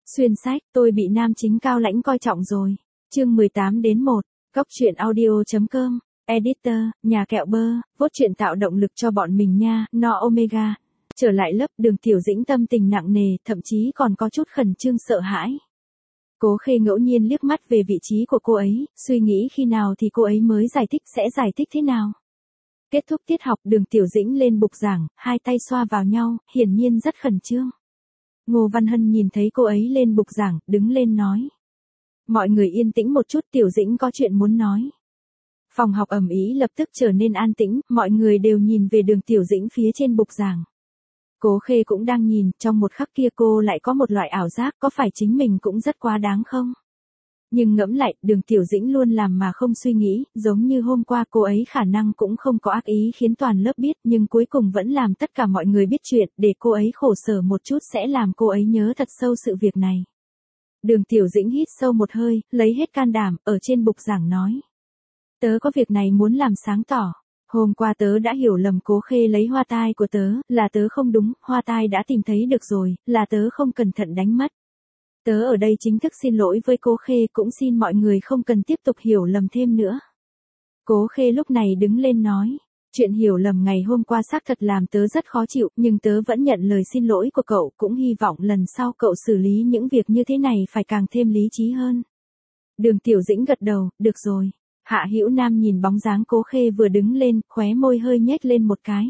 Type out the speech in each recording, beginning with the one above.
Xuyên sách, tôi bị nam chính cao lãnh coi trọng rồi. Chương 18-1, Cóc truyện audio.com, Editor, nhà kẹo bơ, vốt truyện tạo động lực cho bọn mình nha, no Omega. Trở lại lớp, Đường Tiểu Dĩnh tâm tình nặng nề, thậm chí còn có chút khẩn trương sợ hãi. Cố Khê ngẫu nhiên liếc mắt về vị trí của cô ấy, suy nghĩ khi nào thì cô ấy mới sẽ giải thích thế nào. Kết thúc tiết học, Đường Tiểu Dĩnh lên bục giảng, hai tay xoa vào nhau, hiển nhiên rất khẩn trương. Ngô Văn Hân nhìn thấy cô ấy lên bục giảng, đứng lên nói. Mọi người yên tĩnh một chút, Tiểu Dĩnh có chuyện muốn nói. Phòng học ầm ĩ lập tức trở nên an tĩnh, mọi người đều nhìn về Đường Tiểu Dĩnh phía trên bục giảng. Cố Khê cũng đang nhìn, trong một khắc kia cô lại có một loại ảo giác, có phải chính mình cũng rất quá đáng không? Nhưng ngẫm lại, Đường Tiểu Dĩnh luôn làm mà không suy nghĩ, giống như hôm qua cô ấy khả năng cũng không có ác ý khiến toàn lớp biết, nhưng cuối cùng vẫn làm tất cả mọi người biết chuyện, để cô ấy khổ sở một chút sẽ làm cô ấy nhớ thật sâu sự việc này. Đường Tiểu Dĩnh hít sâu một hơi, lấy hết can đảm, ở trên bục giảng nói. Tớ có việc này muốn làm sáng tỏ. Hôm qua tớ đã hiểu lầm Cố Khê lấy hoa tai của tớ, là tớ không đúng, hoa tai đã tìm thấy được rồi, là tớ không cẩn thận đánh mất. Tớ ở đây chính thức xin lỗi với Cố Khê, cũng xin mọi người không cần tiếp tục hiểu lầm thêm nữa. Cố Khê lúc này đứng lên nói, chuyện hiểu lầm ngày hôm qua xác thật làm tớ rất khó chịu, nhưng tớ vẫn nhận lời xin lỗi của cậu, cũng hy vọng lần sau cậu xử lý những việc như thế này phải càng thêm lý trí hơn. Đường Tiểu Dĩnh gật đầu, được rồi. Hạ Hữu Nam nhìn bóng dáng Cố Khê vừa đứng lên, khóe môi hơi nhếch lên một cái.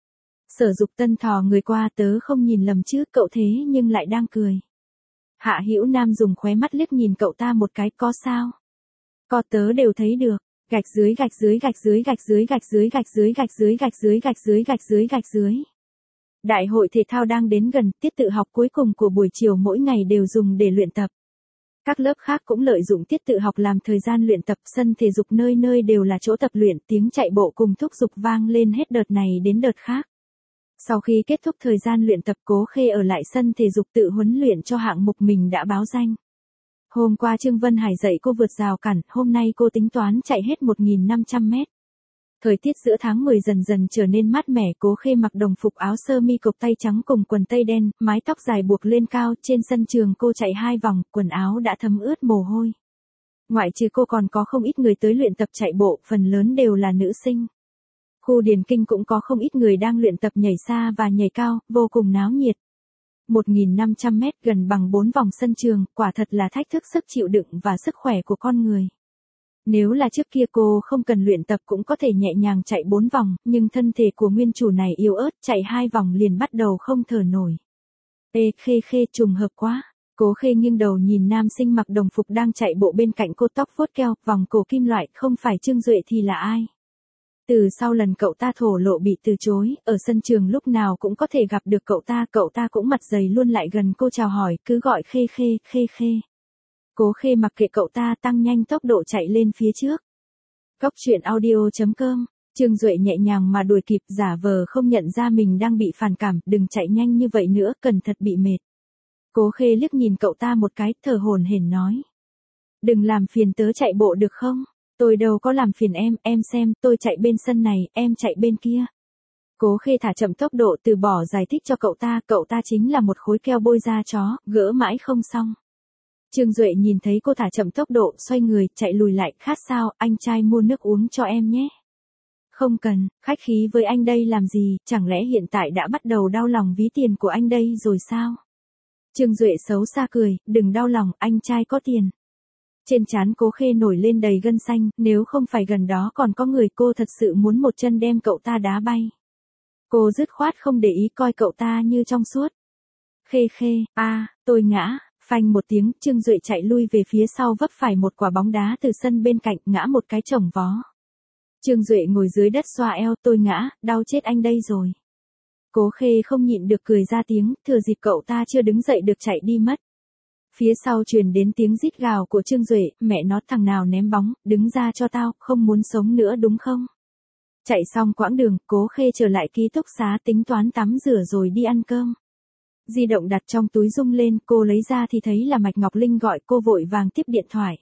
Sở Dục Tân thò người qua, tớ không nhìn lầm chứ, cậu thế nhưng lại đang cười. Hạ Hữu Nam dùng khóe mắt liếc nhìn cậu ta một cái, có sao? Có, tớ đều thấy được. Gạch dưới gạch dưới gạch dưới gạch dưới gạch dưới gạch dưới gạch dưới gạch dưới gạch dưới gạch dưới gạch dưới. Đại hội thể thao đang đến gần, tiết tự học cuối cùng của buổi chiều mỗi ngày đều dùng để luyện tập. Các lớp khác cũng lợi dụng tiết tự học làm thời gian luyện tập, sân thể dục nơi nơi đều là chỗ tập luyện, tiếng chạy bộ cùng thúc giục vang lên hết đợt này đến đợt khác. Sau khi kết thúc thời gian luyện tập, Cố Khê ở lại sân thể dục tự huấn luyện cho hạng mục mình đã báo danh. Hôm qua Trương Vân Hải dạy cô vượt rào cản, hôm nay cô tính toán chạy hết 1.500 mét. Thời tiết giữa tháng 10 dần dần trở nên mát mẻ, Cố Khê mặc đồng phục áo sơ mi cộc tay trắng cùng quần tây đen, mái tóc dài buộc lên cao, trên sân trường cô chạy 2 vòng, quần áo đã thấm ướt mồ hôi. Ngoại trừ cô còn có không ít người tới luyện tập chạy bộ, phần lớn đều là nữ sinh. Khu Điền Kinh cũng có không ít người đang luyện tập nhảy xa và nhảy cao, vô cùng náo nhiệt. 1.500 mét gần bằng 4 vòng sân trường, quả thật là thách thức sức chịu đựng và sức khỏe của con người. Nếu là trước kia cô không cần luyện tập cũng có thể nhẹ nhàng chạy 4 vòng, nhưng thân thể của nguyên chủ này yếu ớt, chạy 2 vòng liền bắt đầu không thở nổi. Khê trùng hợp quá. Cố Khê nghiêng đầu nhìn nam sinh mặc đồng phục đang chạy bộ bên cạnh cô, tóc vuốt keo, vòng cổ kim loại, không phải Trương Duệ thì là ai? Từ sau lần cậu ta thổ lộ bị từ chối, ở sân trường lúc nào cũng có thể gặp được cậu ta cũng mặt dày luôn lại gần cô chào hỏi, cứ gọi Khê. Cố Khê mặc kệ cậu ta, tăng nhanh tốc độ chạy lên phía trước. Cóc truyện audio.com, Trương Duệ nhẹ nhàng mà đuổi kịp, giả vờ không nhận ra mình đang bị phản cảm, đừng chạy nhanh như vậy nữa, cẩn thận bị mệt. Cố Khê liếc nhìn cậu ta một cái, thở hổn hển nói. Đừng làm phiền tớ chạy bộ được không? Tôi đâu có làm phiền em xem, tôi chạy bên sân này, em chạy bên kia. Cố Khê thả chậm tốc độ, từ bỏ giải thích cho cậu ta chính là một khối keo bôi da chó, gỡ mãi không xong. Trương Duệ nhìn thấy cô thả chậm tốc độ, xoay người, chạy lùi lại, khát sao, anh trai mua nước uống cho em nhé. Không cần, khách khí với anh đây làm gì, chẳng lẽ hiện tại đã bắt đầu đau lòng ví tiền của anh đây rồi sao? Trương Duệ xấu xa cười, đừng đau lòng, anh trai có tiền. Trên trán Cố Khê nổi lên đầy gân xanh, nếu không phải gần đó còn có người, cô thật sự muốn một chân đem cậu ta đá bay. Cô dứt khoát không để ý, coi cậu ta như trong suốt. Khê, tôi ngã, phanh một tiếng, Trương Duệ chạy lui về phía sau, vấp phải một quả bóng đá từ sân bên cạnh, ngã một cái chồng vó. Trương Duệ ngồi dưới đất xoa eo, tôi ngã, đau chết anh đây rồi. Cố Khê không nhịn được cười ra tiếng, thừa dịp cậu ta chưa đứng dậy được chạy đi mất. Phía sau truyền đến tiếng rít gào của Trương Duệ, mẹ nó thằng nào ném bóng, đứng ra cho tao, không muốn sống nữa đúng không? Chạy xong quãng đường, Cố Khê trở lại ký túc xá, tính toán tắm rửa rồi đi ăn cơm. Di động đặt trong túi rung lên, cô lấy ra thì thấy là Mạch Ngọc Linh gọi, cô vội vàng tiếp điện thoại.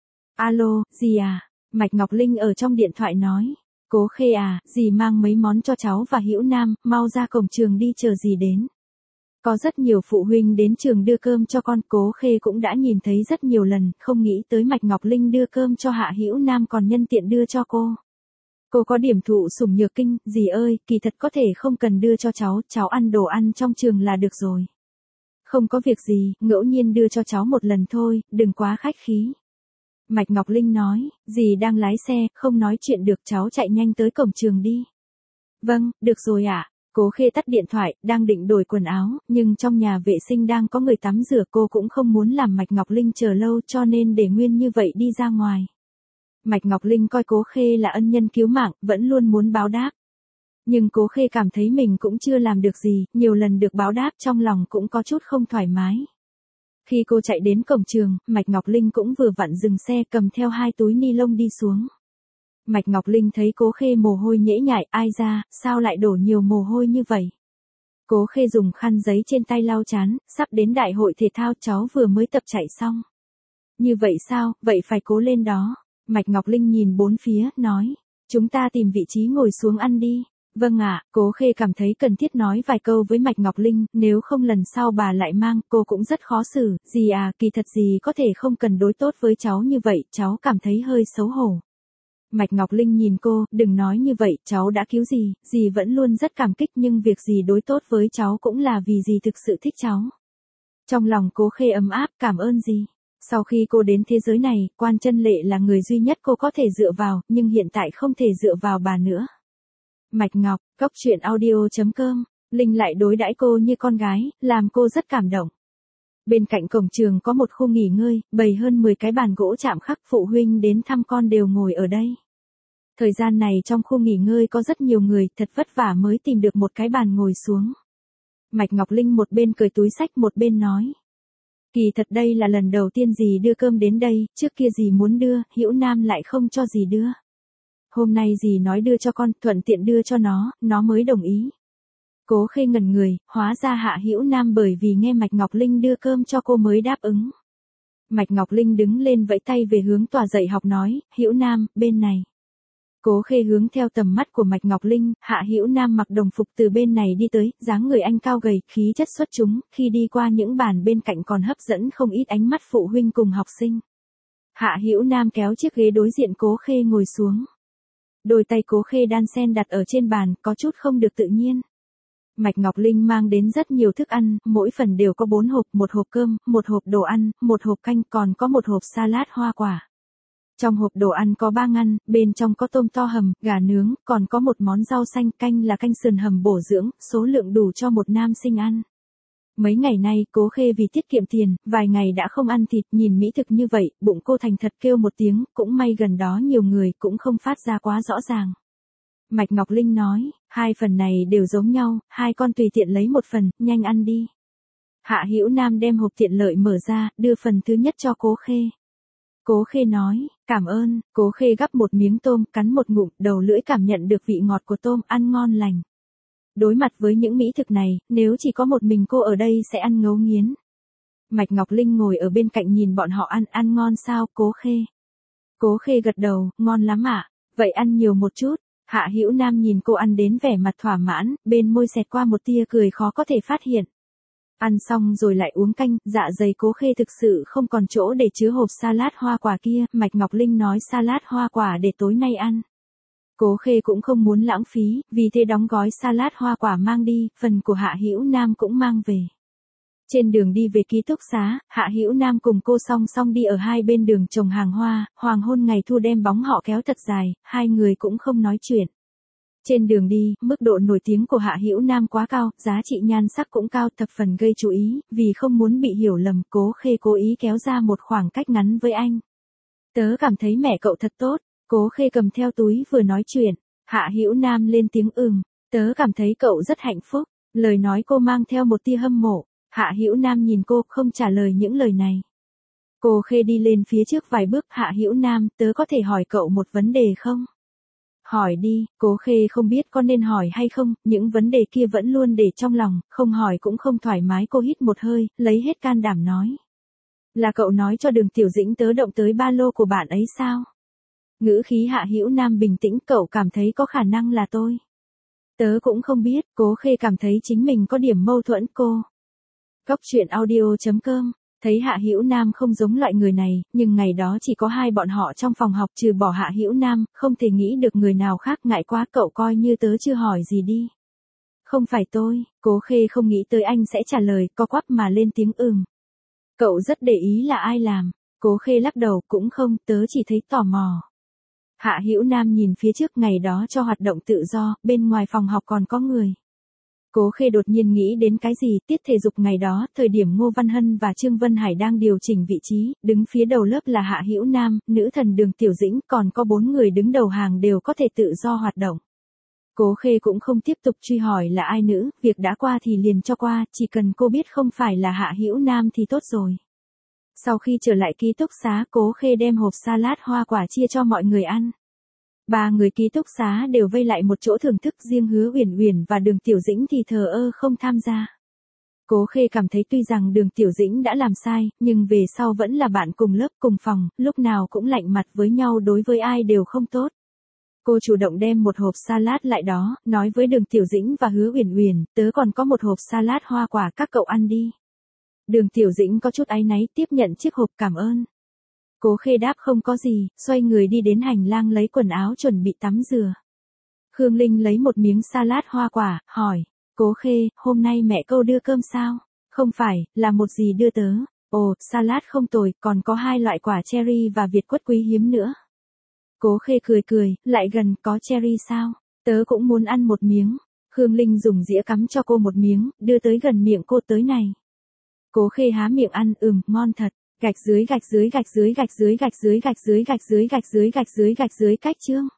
Alo, dì à? Mạch Ngọc Linh ở trong điện thoại nói. Cố Khê à, dì mang mấy món cho cháu và Hữu Nam, mau ra cổng trường đi chờ dì đến. Có rất nhiều phụ huynh đến trường đưa cơm cho con, Cố Khê cũng đã nhìn thấy rất nhiều lần, không nghĩ tới Mạch Ngọc Linh đưa cơm cho Hạ Hữu Nam còn nhân tiện đưa cho cô. Cô có điểm thụ sủng nhược kinh, dì ơi, kỳ thật có thể không cần đưa cho cháu ăn đồ ăn trong trường là được rồi. Không có việc gì, ngẫu nhiên đưa cho cháu một lần thôi, đừng quá khách khí. Mạch Ngọc Linh nói, dì đang lái xe, không nói chuyện được, cháu chạy nhanh tới cổng trường đi. Vâng, được rồi ạ. Cố Khê tắt điện thoại, đang định đổi quần áo, nhưng trong nhà vệ sinh đang có người tắm rửa, cô cũng không muốn làm Mạch Ngọc Linh chờ lâu cho nên để nguyên như vậy đi ra ngoài. Mạch Ngọc Linh coi Cố Khê là ân nhân cứu mạng, vẫn luôn muốn báo đáp. Nhưng Cố Khê cảm thấy mình cũng chưa làm được gì, nhiều lần được báo đáp trong lòng cũng có chút không thoải mái. Khi cô chạy đến cổng trường, Mạch Ngọc Linh cũng vừa vặn dừng xe cầm theo 2 túi ni lông đi xuống. Mạch Ngọc Linh thấy Cố Khê mồ hôi nhễ nhại, ai ra, sao lại đổ nhiều mồ hôi như vậy? Cố Khê dùng khăn giấy trên tay lau chán, sắp đến đại hội thể thao, cháu vừa mới tập chạy xong. Như vậy sao, vậy phải cố lên đó. Mạch Ngọc Linh nhìn bốn phía, nói, chúng ta tìm vị trí ngồi xuống ăn đi. Vâng ạ, Cố Khê cảm thấy cần thiết nói vài câu với Mạch Ngọc Linh, nếu không lần sau bà lại mang, cô cũng rất khó xử, dì à, kỳ thật dì có thể không cần đối tốt với cháu như vậy, cháu cảm thấy hơi xấu hổ. Mạch Ngọc Linh nhìn cô, đừng nói như vậy, cháu đã cứu dì vẫn luôn rất cảm kích nhưng việc dì đối tốt với cháu cũng là vì dì thực sự thích cháu. Trong lòng Cố Khê ấm áp, cảm ơn dì. Sau khi cô đến thế giới này, Quan Chân Lệ là người duy nhất cô có thể dựa vào, nhưng hiện tại không thể dựa vào bà nữa. Mạch Ngọc, Cốc.audio.com, Linh lại đối đãi cô như con gái, làm cô rất cảm động. Bên cạnh cổng trường có một khu nghỉ ngơi, bày hơn 10 cái bàn gỗ chạm khắc, phụ huynh đến thăm con đều ngồi ở đây. Thời gian này trong khu nghỉ ngơi có rất nhiều người, thật vất vả mới tìm được một cái bàn ngồi xuống. Mạch Ngọc Linh một bên cười túi xách một bên nói. Kỳ thật đây là lần đầu tiên dì đưa cơm đến đây, trước kia dì muốn đưa, Hữu Nam lại không cho dì đưa. Hôm nay dì nói đưa cho con, thuận tiện đưa cho nó mới đồng ý. Cố Khê ngẩn người, hóa ra Hạ Hữu Nam bởi vì nghe Mạch Ngọc Linh đưa cơm cho cô mới đáp ứng. Mạch Ngọc Linh đứng lên vẫy tay về hướng tòa dạy học nói, Hữu Nam, bên này. Cố Khê hướng theo tầm mắt của Mạch Ngọc Linh, Hạ Hữu Nam mặc đồng phục từ bên này đi tới, dáng người anh cao gầy, khí chất xuất chúng, khi đi qua những bàn bên cạnh còn hấp dẫn không ít ánh mắt phụ huynh cùng học sinh. Hạ Hữu Nam kéo chiếc ghế đối diện Cố Khê ngồi xuống. Đôi tay Cố Khê đan sen đặt ở trên bàn, có chút không được tự nhiên. Mạch Ngọc Linh mang đến rất nhiều thức ăn, mỗi phần đều có 4 hộp, một hộp cơm, một hộp đồ ăn, một hộp canh, còn có một hộp salad hoa quả. Trong hộp đồ ăn có 3 ngăn, bên trong có tôm to hầm, gà nướng, còn có một món rau xanh, canh là canh sườn hầm bổ dưỡng, số lượng đủ cho một nam sinh ăn. Mấy ngày nay, Cố Khê vì tiết kiệm tiền, vài ngày đã không ăn thịt, nhìn mỹ thực như vậy, bụng cô thành thật kêu một tiếng, cũng may gần đó nhiều người cũng không phát ra quá rõ ràng. Mạch Ngọc Linh nói, 2 phần này đều giống nhau, 2 con tùy tiện lấy một phần, nhanh ăn đi. Hạ Hữu Nam đem hộp tiện lợi mở ra, đưa phần thứ nhất cho Cố Khê. Cố Khê nói, cảm ơn, Cố Khê gắp một miếng tôm, cắn một ngụm, đầu lưỡi cảm nhận được vị ngọt của tôm, ăn ngon lành. Đối mặt với những mỹ thực này, nếu chỉ có một mình cô ở đây sẽ ăn ngấu nghiến. Mạch Ngọc Linh ngồi ở bên cạnh nhìn bọn họ ăn ngon sao, Cố Khê. Cố Khê gật đầu, ngon lắm ạ, vậy ăn nhiều một chút. Hạ Hữu Nam nhìn cô ăn đến vẻ mặt thỏa mãn, bên môi xẹt qua một tia cười khó có thể phát hiện. Ăn xong rồi lại uống canh, dạ dày Cố Khê thực sự không còn chỗ để chứa hộp salad hoa quả kia, Mạch Ngọc Linh nói salad hoa quả để tối nay ăn. Cố Khê cũng không muốn lãng phí, vì thế đóng gói salad hoa quả mang đi, phần của Hạ Hữu Nam cũng mang về. Trên đường đi về ký túc xá, Hạ Hữu Nam cùng cô song song đi ở hai bên đường trồng hàng hoa, hoàng hôn ngày thu đem bóng họ kéo thật dài, hai người cũng không nói chuyện. Trên đường đi, mức độ nổi tiếng của Hạ Hữu Nam quá cao, giá trị nhan sắc cũng cao, thập phần gây chú ý, vì không muốn bị hiểu lầm, Cố Khê cố ý kéo ra một khoảng cách ngắn với anh. Tớ cảm thấy mẹ cậu thật tốt, Cố Khê cầm theo túi vừa nói chuyện, Hạ Hữu Nam lên tiếng tớ cảm thấy cậu rất hạnh phúc, lời nói cô mang theo một tia hâm mộ. Hạ Hữu Nam nhìn cô, không trả lời những lời này. Cố Khê đi lên phía trước vài bước, Hạ Hữu Nam, tớ có thể hỏi cậu một vấn đề không? Hỏi đi, Cố Khê không biết có nên hỏi hay không, những vấn đề kia vẫn luôn để trong lòng, không hỏi cũng không thoải mái, cô hít một hơi, lấy hết can đảm nói. Là cậu nói cho Đường Tiểu Dĩnh tớ động tới ba lô của bạn ấy sao? Ngữ khí Hạ Hữu Nam bình tĩnh, cậu cảm thấy có khả năng là tôi. Tớ cũng không biết, Cố Khê cảm thấy chính mình có điểm mâu thuẫn cô. Cóc truyện audio.com. Thấy Hạ Hữu Nam không giống loại người này, nhưng ngày đó chỉ có hai bọn họ trong phòng học trừ bỏ Hạ Hữu Nam, không thể nghĩ được người nào khác, ngại quá cậu coi như tớ chưa hỏi gì đi. Không phải tôi, Cố Khê không nghĩ tới anh sẽ trả lời, co quắp mà lên tiếng Cậu rất để ý là ai làm. Cố Khê lắc đầu, cũng không, tớ chỉ thấy tò mò. Hạ Hữu Nam nhìn phía trước, ngày đó cho hoạt động tự do, bên ngoài phòng học còn có người. Cố Khê đột nhiên nghĩ đến cái gì, tiết thể dục ngày đó, thời điểm Ngô Văn Hân và Trương Vân Hải đang điều chỉnh vị trí, đứng phía đầu lớp là Hạ Hữu Nam, nữ thần Đường Tiểu Dĩnh, còn có 4 người đứng đầu hàng đều có thể tự do hoạt động. Cố Khê cũng không tiếp tục truy hỏi là ai nữ, việc đã qua thì liền cho qua, chỉ cần cô biết không phải là Hạ Hữu Nam thì tốt rồi. Sau khi trở lại ký túc xá, Cố Khê đem hộp salad hoa quả chia cho mọi người ăn. 3 người ký túc xá đều vây lại một chỗ thưởng thức, riêng Hứa Uyển Uyển và Đường Tiểu Dĩnh thì thờ ơ không tham gia. Cố Khê cảm thấy tuy rằng Đường Tiểu Dĩnh đã làm sai, nhưng về sau vẫn là bạn cùng lớp cùng phòng, lúc nào cũng lạnh mặt với nhau, đối với ai đều không tốt. Cô chủ động đem một hộp salad lại đó, nói với Đường Tiểu Dĩnh và Hứa Uyển Uyển, tớ còn có một hộp salad hoa quả, các cậu ăn đi. Đường Tiểu Dĩnh có chút áy náy tiếp nhận chiếc hộp, cảm ơn. Cố Khê đáp không có gì, xoay người đi đến hành lang lấy quần áo chuẩn bị tắm rửa. Khương Linh lấy một miếng salad hoa quả, hỏi, Cố Khê, hôm nay mẹ câu đưa cơm sao? Không phải, là một gì đưa tớ. Ồ, salad không tồi, còn có 2 loại quả cherry và việt quất quý hiếm nữa. Cố Khê cười cười, lại gần, có cherry sao? Tớ cũng muốn ăn một miếng. Khương Linh dùng dĩa cắm cho cô một miếng, đưa tới gần miệng cô, tới này. Cố Khê há miệng ăn, ngon thật. Gạch dưới cách chương.